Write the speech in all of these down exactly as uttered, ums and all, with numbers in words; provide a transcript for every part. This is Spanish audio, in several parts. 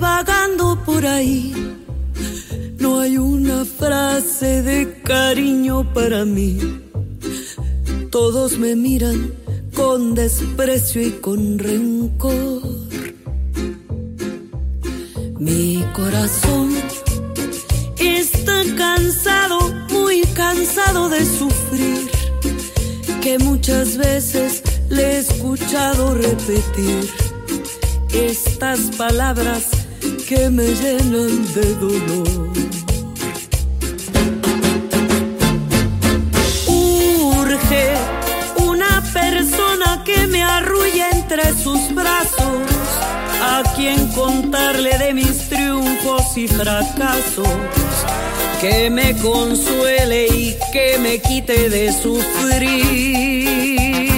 vagando por ahí. No hay una frase de cariño para mí. Todos me miran con desprecio y con rencor. Mi corazón está cansado, muy cansado de sufrir, que muchas veces le he escuchado repetir estas palabras que me llenan de dolor. Urge una persona que me arrulle entre sus brazos, a quien contarle de mis triunfos y fracasos, que me consuele y que me quite de sufrir.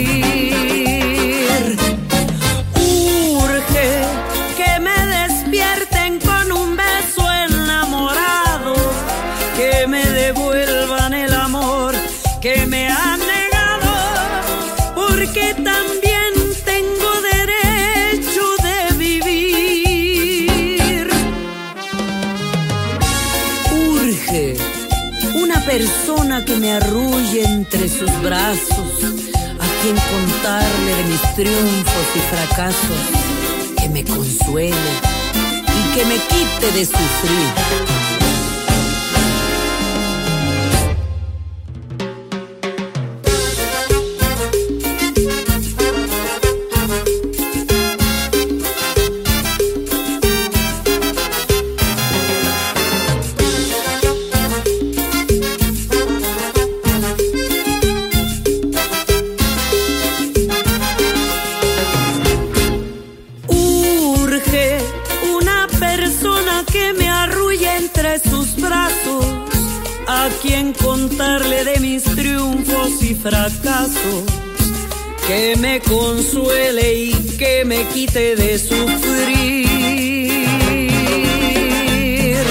Urge que me despierten con un beso enamorado, que me devuelvan el amor que me han negado, porque también tengo derecho de vivir. Urge una persona que me arrulle entre sus brazos, a quien contarle de mis triunfos y fracasos, que me consuele y que me quite de sufrir. A quien contarle de mis triunfos y fracasos, que me consuele y que me quite de sufrir.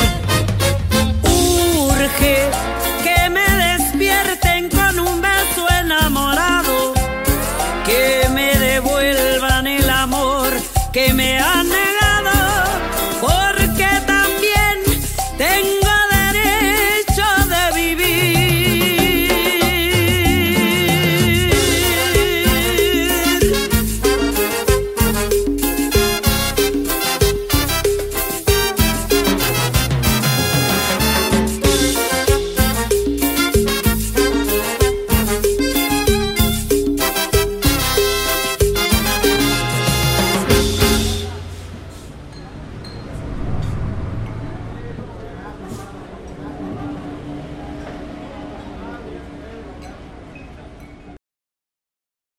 Urge que me despierten con un beso enamorado, que me devuelvan el amor que me han negado,